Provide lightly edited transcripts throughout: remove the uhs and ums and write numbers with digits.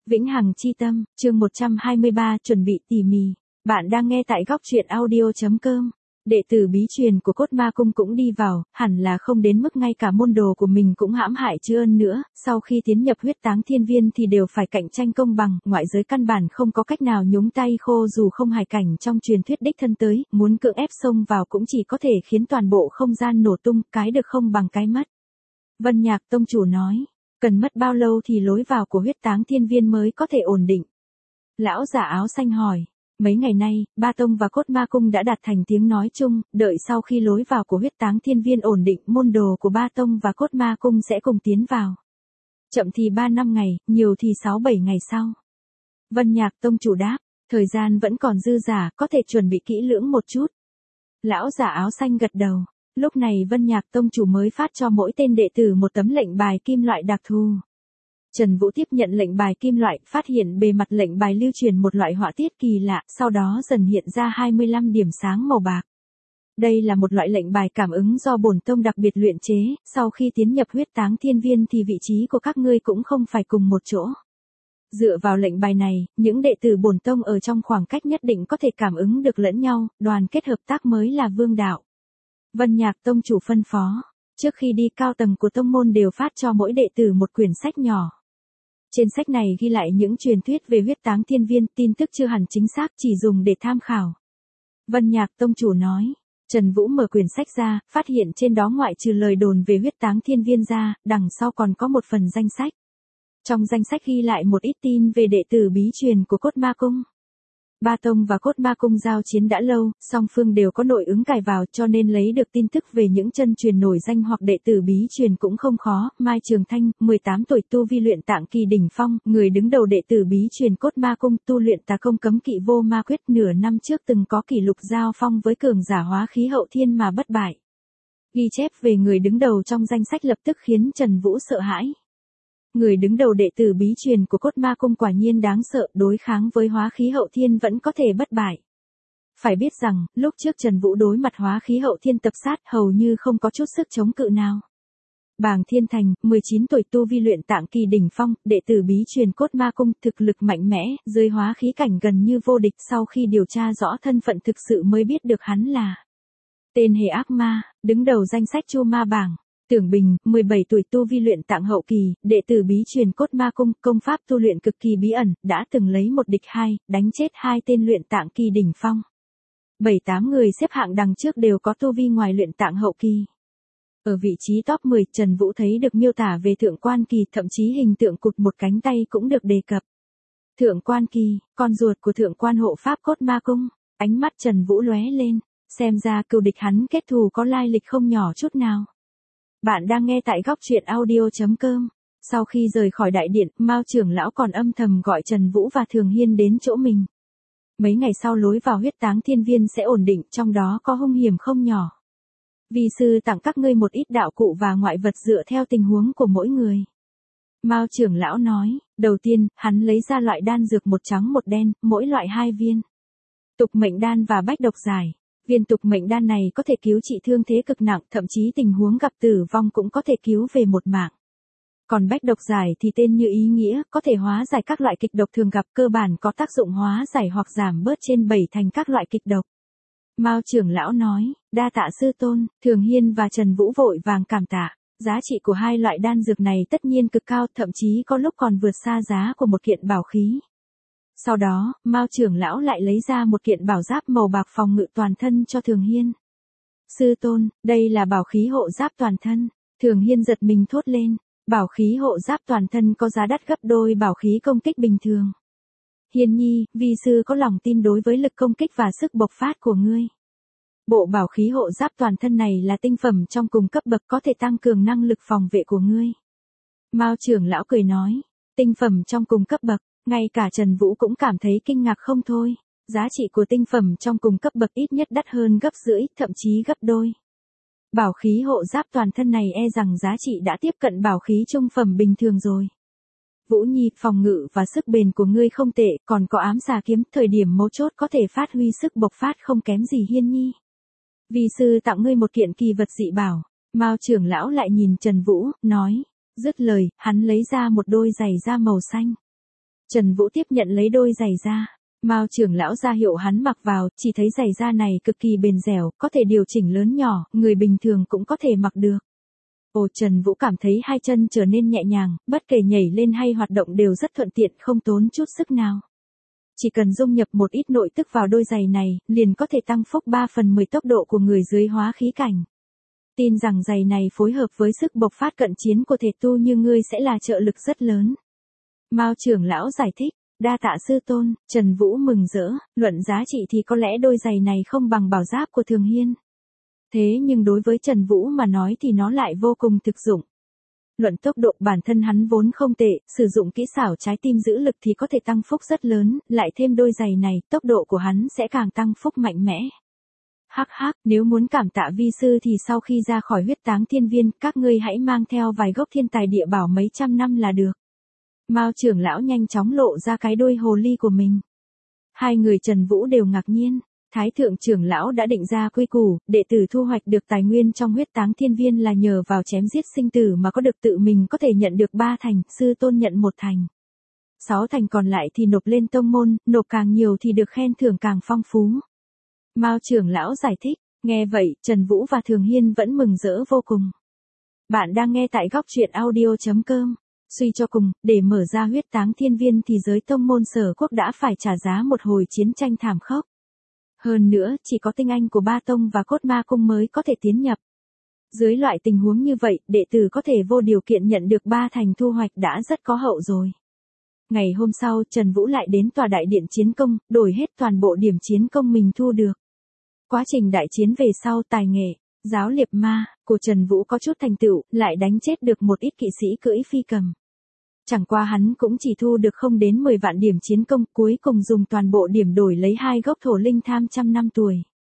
Vĩnh hằng chi tâm, chương 123, chuẩn bị tỉ mỉ. Bạn đang nghe tại góc truyện audio.com. Đệ tử bí truyền của Cốt Ma Cung cũng đi vào, hẳn là không đến mức ngay cả môn đồ của mình cũng hãm hại Chư Ân nữa, sau khi tiến nhập huyết táng thiên viên thì đều phải cạnh tranh công bằng, ngoại giới căn bản không có cách nào nhúng tay khô dù không hài cảnh trong truyền thuyết đích thân tới, muốn cưỡng ép xông vào cũng chỉ có thể khiến toàn bộ không gian nổ tung, cái được không bằng cái mất. Vân Nhạc tông chủ nói, cần mất bao lâu thì lối vào của huyết táng thiên viên mới có thể ổn định? Lão giả áo xanh hỏi. Mấy ngày nay, Ba Tông và Cốt Ma Cung đã đạt thành tiếng nói chung, đợi sau khi lối vào của huyết táng thiên viên ổn định, môn đồ của Ba Tông và Cốt Ma Cung sẽ cùng tiến vào. Chậm thì 3-5 ngày, nhiều thì 6-7 ngày sau. Vân Nhạc tông chủ đáp, thời gian vẫn còn dư dả, có thể chuẩn bị kỹ lưỡng một chút. Lão giả áo xanh gật đầu. Lúc này Vân Nhạc tông chủ mới phát cho mỗi tên đệ tử một tấm lệnh bài kim loại đặc thù. Trần Vũ tiếp nhận lệnh bài kim loại, phát hiện bề mặt lệnh bài lưu truyền một loại họa tiết kỳ lạ, sau đó dần hiện ra 25 điểm sáng màu bạc. Đây là một loại lệnh bài cảm ứng do bổn tông đặc biệt luyện chế, sau khi tiến nhập huyết táng thiên viên thì vị trí của các ngươi cũng không phải cùng một chỗ. Dựa vào lệnh bài này, những đệ tử bổn tông ở trong khoảng cách nhất định có thể cảm ứng được lẫn nhau, đoàn kết hợp tác mới là vương đạo. Vân Nhạc tông chủ phân phó, trước khi đi cao tầng của tông môn đều phát cho mỗi đệ tử một quyển sách nhỏ. Trên sách này ghi lại những truyền thuyết về huyết táng thiên viên, tin tức chưa hẳn chính xác, chỉ dùng để tham khảo. Vân Nhạc tông chủ nói, Trần Vũ mở quyển sách ra, phát hiện trên đó ngoại trừ lời đồn về huyết táng thiên viên ra, đằng sau còn có một phần danh sách. Trong danh sách ghi lại một ít tin về đệ tử bí truyền của Cốt Ma Cung. Ba Tông và Cốt Ma Cung giao chiến đã lâu, song phương đều có nội ứng cài vào cho nên lấy được tin tức về những chân truyền nổi danh hoặc đệ tử bí truyền cũng không khó. Mai Trường Thanh, 18 tuổi tu vi luyện tạng kỳ đỉnh phong, người đứng đầu đệ tử bí truyền Cốt Ma Cung tu luyện tà công cấm kỵ vô ma quyết, nửa năm trước từng có kỷ lục giao phong với cường giả hóa khí hậu thiên mà bất bại. Ghi chép về người đứng đầu trong danh sách lập tức khiến Trần Vũ sợ hãi. Người đứng đầu đệ tử bí truyền của Cốt Ma Cung quả nhiên đáng sợ, đối kháng với hóa khí hậu thiên vẫn có thể bất bại. Phải biết rằng, lúc trước Trần Vũ đối mặt hóa khí hậu thiên tập sát hầu như không có chút sức chống cự nào. Bàng Thiên Thành, 19 tuổi tu vi luyện tạng kỳ đỉnh phong, đệ tử bí truyền Cốt Ma Cung, thực lực mạnh mẽ, dưới hóa khí cảnh gần như vô địch, sau khi điều tra rõ thân phận thực sự mới biết được hắn là tên Hề Ác Ma, đứng đầu danh sách Chu Ma bảng. Tưởng Bình, 17 tuổi tu vi luyện tạng hậu kỳ, đệ tử bí truyền Cốt Ma Cung, công pháp tu luyện cực kỳ bí ẩn, đã từng lấy một địch hai, đánh chết 2 tên luyện tạng kỳ đỉnh phong. 7-8 người xếp hạng đằng trước đều có tu vi ngoài luyện tạng hậu kỳ. Ở vị trí top 10, Trần Vũ thấy được miêu tả về Thượng Quan Kỳ, thậm chí hình tượng cụt một cánh tay cũng được đề cập. Thượng Quan Kỳ, con ruột của Thượng Quan hộ pháp Cốt Ma Cung, ánh mắt Trần Vũ lóe lên, xem ra cừu địch hắn kết thù có lai lịch không nhỏ chút nào. Bạn đang nghe tại góc truyện audio.com. Sau khi rời khỏi đại điện, Mao trưởng lão còn âm thầm gọi Trần Vũ và Thường Hiên đến chỗ mình. Mấy ngày sau lối vào huyết táng thiên viên sẽ ổn định, trong đó có hung hiểm không nhỏ. Vi sư tặng các ngươi một ít đạo cụ và ngoại vật dựa theo tình huống của mỗi người. Mao trưởng lão nói, đầu tiên, hắn lấy ra loại đan dược một trắng một đen, mỗi loại 2 viên. Tục mệnh đan và bách độc giải. Viên tục mệnh đan này có thể cứu trị thương thế cực nặng, thậm chí tình huống gặp tử vong cũng có thể cứu về một mạng. Còn bách độc giải thì tên như ý nghĩa, có thể hóa giải các loại kịch độc thường gặp, cơ bản có tác dụng hóa giải hoặc giảm bớt trên 7 thành các loại kịch độc. Mao trưởng lão nói, đa tạ sư tôn. Thường Hiên và Trần Vũ vội vàng cảm tạ. Giá trị của 2 loại đan dược này tất nhiên cực cao, thậm chí có lúc còn vượt xa giá của một kiện bảo khí. Sau đó, Mao trưởng lão lại lấy ra một kiện bảo giáp màu bạc phòng ngự toàn thân cho Thường Hiên. Sư tôn, đây là bảo khí hộ giáp toàn thân. Thường Hiên giật mình thốt lên, bảo khí hộ giáp toàn thân có giá đắt gấp đôi bảo khí công kích bình thường. Hiên nhi, vi sư có lòng tin đối với lực công kích và sức bộc phát của ngươi. Bộ bảo khí hộ giáp toàn thân này là tinh phẩm trong cùng cấp bậc, có thể tăng cường năng lực phòng vệ của ngươi. Mao trưởng lão cười nói, tinh phẩm trong cùng cấp bậc. Ngay cả Trần Vũ cũng cảm thấy kinh ngạc không thôi, giá trị của tinh phẩm trong cùng cấp bậc ít nhất đắt hơn gấp rưỡi, thậm chí gấp đôi. Bảo khí hộ giáp toàn thân này e rằng giá trị đã tiếp cận bảo khí trung phẩm bình thường rồi. Vũ Nhi, phòng ngự và sức bền của ngươi không tệ, còn có ám xà kiếm, thời điểm mấu chốt có thể phát huy sức bộc phát không kém gì Hiên nhi. Vi sư tặng ngươi một kiện kỳ vật dị bảo. Mao trưởng lão lại nhìn Trần Vũ, nói, dứt lời, hắn lấy ra một đôi giày da màu xanh. Trần Vũ tiếp nhận lấy đôi giày da. Mao trưởng lão ra hiệu hắn mặc vào, chỉ thấy giày da này cực kỳ bền dẻo, có thể điều chỉnh lớn nhỏ, người bình thường cũng có thể mặc được. Ồ, Trần Vũ cảm thấy hai chân trở nên nhẹ nhàng, bất kể nhảy lên hay hoạt động đều rất thuận tiện, không tốn chút sức nào. Chỉ cần dung nhập một ít nội tức vào đôi giày này, liền có thể tăng phúc 3/10 tốc độ của người dưới hóa khí cảnh. Tin rằng giày này phối hợp với sức bộc phát cận chiến của thể tu như ngươi sẽ là trợ lực rất lớn. Mao trưởng lão giải thích, đa tạ sư tôn. Trần Vũ mừng rỡ, luận giá trị thì có lẽ đôi giày này không bằng bảo giáp của Thường Hiên. Thế nhưng đối với Trần Vũ mà nói thì nó lại vô cùng thực dụng. Luận tốc độ bản thân hắn vốn không tệ, sử dụng kỹ xảo trái tim giữ lực thì có thể tăng phúc rất lớn, lại thêm đôi giày này, tốc độ của hắn sẽ càng tăng phúc mạnh mẽ. Hắc hắc, nếu muốn cảm tạ vi sư thì sau khi ra khỏi huyết táng thiên viên, các ngươi hãy mang theo vài gốc thiên tài địa bảo mấy trăm năm là được. Mao trưởng lão nhanh chóng lộ ra cái đôi hồ ly của mình. Hai người Trần Vũ đều ngạc nhiên. Thái thượng trưởng lão đã định ra quy củ, đệ tử thu hoạch được tài nguyên trong huyết táng thiên viên là nhờ vào chém giết sinh tử mà có được tự mình có thể nhận được 3 thành, sư tôn nhận 1 thành. 6 thành còn lại thì nộp lên tông môn, nộp càng nhiều thì được khen thưởng càng phong phú. Mao trưởng lão giải thích, nghe vậy, Trần Vũ và Thường Hiên vẫn mừng rỡ vô cùng. Bạn đang nghe tại góc truyện audio.com. Suy cho cùng, để mở ra huyết táng thiên viên thì giới tông môn Sở Quốc đã phải trả giá một hồi chiến tranh thảm khốc. Hơn nữa, chỉ có tinh anh của Ba Tông và Cốt Ma Cung mới có thể tiến nhập. Dưới loại tình huống như vậy, đệ tử có thể vô điều kiện nhận được 3 thành thu hoạch đã rất có hậu rồi. Ngày hôm sau, Trần Vũ lại đến tòa đại điện chiến công, đổi hết toàn bộ điểm chiến công mình thu được. Quá trình đại chiến về sau, tài nghệ, giáo liệp ma, của Trần Vũ có chút thành tựu, lại đánh chết được một ít kỵ sĩ cưỡi phi cầm. Chẳng qua hắn cũng chỉ thu được không đến 10 vạn điểm chiến công, cuối cùng dùng toàn bộ điểm đổi lấy 2 gốc thổ linh tham 100 năm tuổi.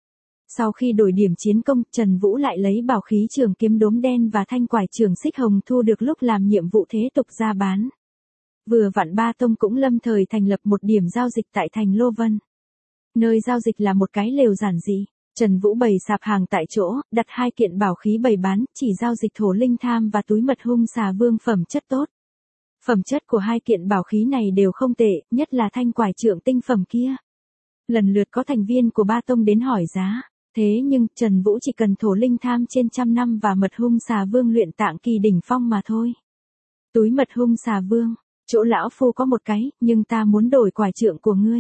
Sau khi đổi điểm chiến công, Trần Vũ lại lấy bảo khí trường kiếm đốm đen và thanh quải trường xích hồng thu được lúc làm nhiệm vụ thế tục ra bán. Vừa vặn Ba Tông cũng lâm thời thành lập một điểm giao dịch tại thành Lô Vân. Nơi giao dịch là một cái lều giản dị. Trần Vũ bày sạp hàng tại chỗ, đặt 2 kiện bảo khí bày bán, chỉ giao dịch thổ linh tham và túi mật hung xà vương phẩm chất tốt. Phẩm chất của 2 kiện bảo khí này đều không tệ, nhất là thanh quải trượng tinh phẩm kia. Lần lượt có thành viên của Ba Tông đến hỏi giá, thế nhưng Trần Vũ chỉ cần thổ linh tham trên 100 năm và mật hung xà vương luyện tạng kỳ đỉnh phong mà thôi. Túi mật hung xà vương, chỗ lão phu có một cái, nhưng ta muốn đổi quải trượng của ngươi.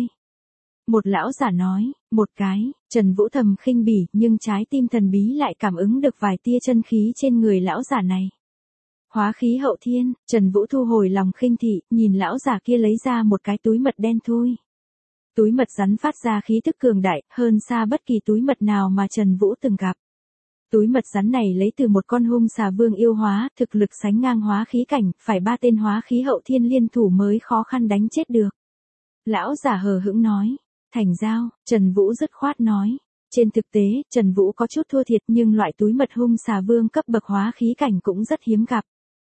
Một lão giả nói, một cái. Trần Vũ thầm khinh bỉ, nhưng trái tim thần bí lại cảm ứng được vài tia chân khí trên người lão giả này. Hóa khí hậu thiên. Trần Vũ thu hồi lòng khinh thị, nhìn lão giả kia lấy ra một cái túi mật đen thui. Túi mật rắn phát ra khí tức cường đại, hơn xa bất kỳ túi mật nào mà Trần Vũ từng gặp. Túi mật rắn này lấy từ một con hung xà vương yêu hóa, thực lực sánh ngang hóa khí cảnh, phải 3 tên hóa khí hậu thiên liên thủ mới khó khăn đánh chết được. Lão giả hờ hững nói, thành giao. Trần Vũ dứt khoát nói. Trên thực tế, Trần Vũ có chút thua thiệt nhưng loại túi mật hung xà vương cấp bậc hóa khí cảnh cũng rất hiếm gặp.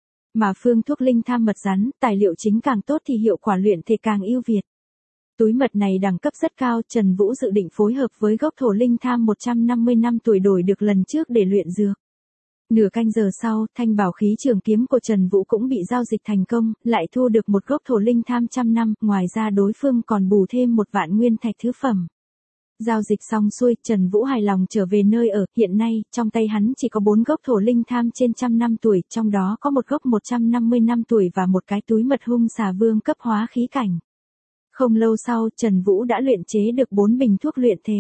Mà phương thuốc linh tham mật rắn, tài liệu chính càng tốt thì hiệu quả luyện thể càng ưu việt. Túi mật này đẳng cấp rất cao, Trần Vũ dự định phối hợp với gốc thổ linh tham 150 năm tuổi đổi được lần trước để luyện dược. Nửa canh giờ sau, thanh bảo khí trường kiếm của Trần Vũ cũng bị giao dịch thành công, lại thu được một gốc thổ linh tham 100 năm, ngoài ra đối phương còn bù thêm 1 vạn nguyên thạch thứ phẩm. Giao dịch xong xuôi, Trần Vũ hài lòng trở về nơi ở, hiện nay, trong tay hắn chỉ có 4 gốc thổ linh tham trên 100 năm tuổi, trong đó có một gốc 150 năm tuổi và một cái túi mật hung xà vương cấp hóa khí cảnh. Không lâu sau, Trần Vũ đã luyện chế được 4 bình thuốc luyện thể.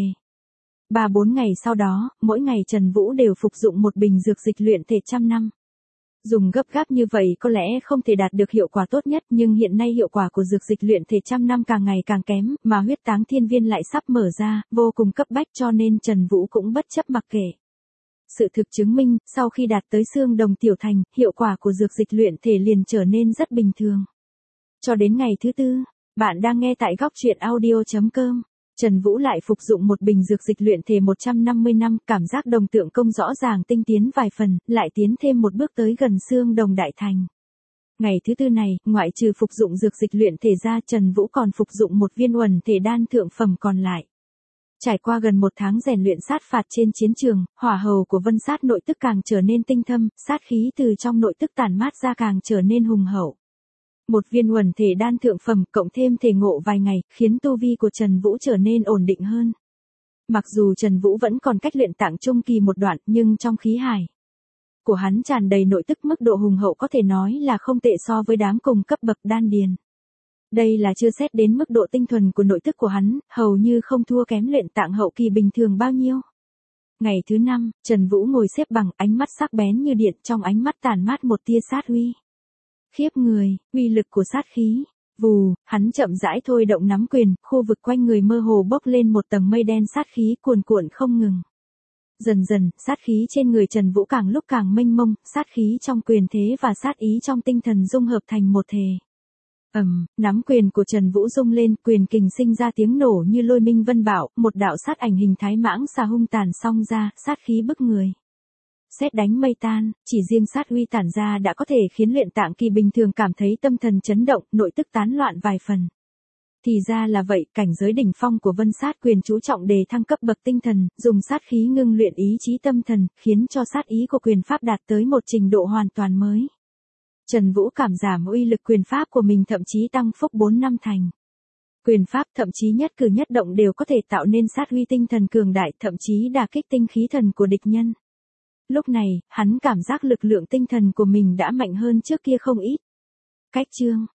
3-4 ngày sau đó, mỗi ngày Trần Vũ đều phục dụng một bình dược dịch luyện thể 100 năm. Dùng gấp gáp như vậy có lẽ không thể đạt được hiệu quả tốt nhất, nhưng hiện nay hiệu quả của dược dịch luyện thể 100 năm càng ngày càng kém, mà huyết táng thiên viên lại sắp mở ra, vô cùng cấp bách cho nên Trần Vũ cũng bất chấp mặc kệ. Sự thực chứng minh, sau khi đạt tới xương đồng tiểu thành, hiệu quả của dược dịch luyện thể liền trở nên rất bình thường. Cho đến ngày thứ 4, bạn đang nghe tại góc truyện audio.com. Trần Vũ lại phục dụng một bình dược dịch luyện thể 150 năm, cảm giác đồng tượng công rõ ràng tinh tiến vài phần, lại tiến thêm một bước tới gần xương đồng đại thành. Ngày thứ 4 này, ngoại trừ phục dụng dược dịch luyện thể ra, Trần Vũ còn phục dụng một viên uẩn thể đan thượng phẩm còn lại. Trải qua gần 1 tháng rèn luyện sát phạt trên chiến trường, hỏa hầu của vân sát nội tức càng trở nên tinh thâm, sát khí từ trong nội tức tản mát ra càng trở nên hùng hậu. Một viên uẩn thể đan thượng phẩm cộng thêm thể ngộ vài ngày, khiến tu vi của Trần Vũ trở nên ổn định hơn. Mặc dù Trần Vũ vẫn còn cách luyện tạng trung kỳ một đoạn, nhưng trong khí hải của hắn tràn đầy nội tức, mức độ hùng hậu có thể nói là không tệ so với đám cùng cấp bậc đan điền. Đây là chưa xét đến mức độ tinh thuần của nội tức của hắn, hầu như không thua kém luyện tạng hậu kỳ bình thường bao nhiêu. Ngày thứ 5, Trần Vũ ngồi xếp bằng, ánh mắt sắc bén như điện, trong ánh mắt tản mát một tia sát uy. Khiếp người, uy lực của sát khí. Vù, hắn chậm rãi thôi động nắm quyền, khu vực quanh người mơ hồ bốc lên một tầng mây đen sát khí cuồn cuộn không ngừng. Dần dần, sát khí trên người Trần Vũ càng lúc càng mênh mông, sát khí trong quyền thế và sát ý trong tinh thần dung hợp thành một thể. Nắm quyền của Trần Vũ rung lên, quyền kình sinh ra tiếng nổ như lôi minh vân bạo, một đạo sát ảnh hình thái mãng xà hung tàn xông ra, sát khí bức người. Sét đánh mây tan, chỉ riêng sát uy tản ra đã có thể khiến luyện tạng kỳ bình thường cảm thấy tâm thần chấn động, nội tức tán loạn vài phần. Thì ra là vậy, cảnh giới đỉnh phong của Vân Sát quyền chú trọng đề thăng cấp bậc tinh thần, dùng sát khí ngưng luyện ý chí tâm thần, khiến cho sát ý của quyền pháp đạt tới một trình độ hoàn toàn mới. Trần Vũ cảm giảm uy lực quyền pháp của mình, thậm chí tăng phúc 4 năm thành. Quyền pháp thậm chí nhất cử nhất động đều có thể tạo nên sát uy tinh thần cường đại, thậm chí đả kích tinh khí thần của địch nhân. Lúc này, hắn cảm giác lực lượng tinh thần của mình đã mạnh hơn trước kia không ít. Cách chương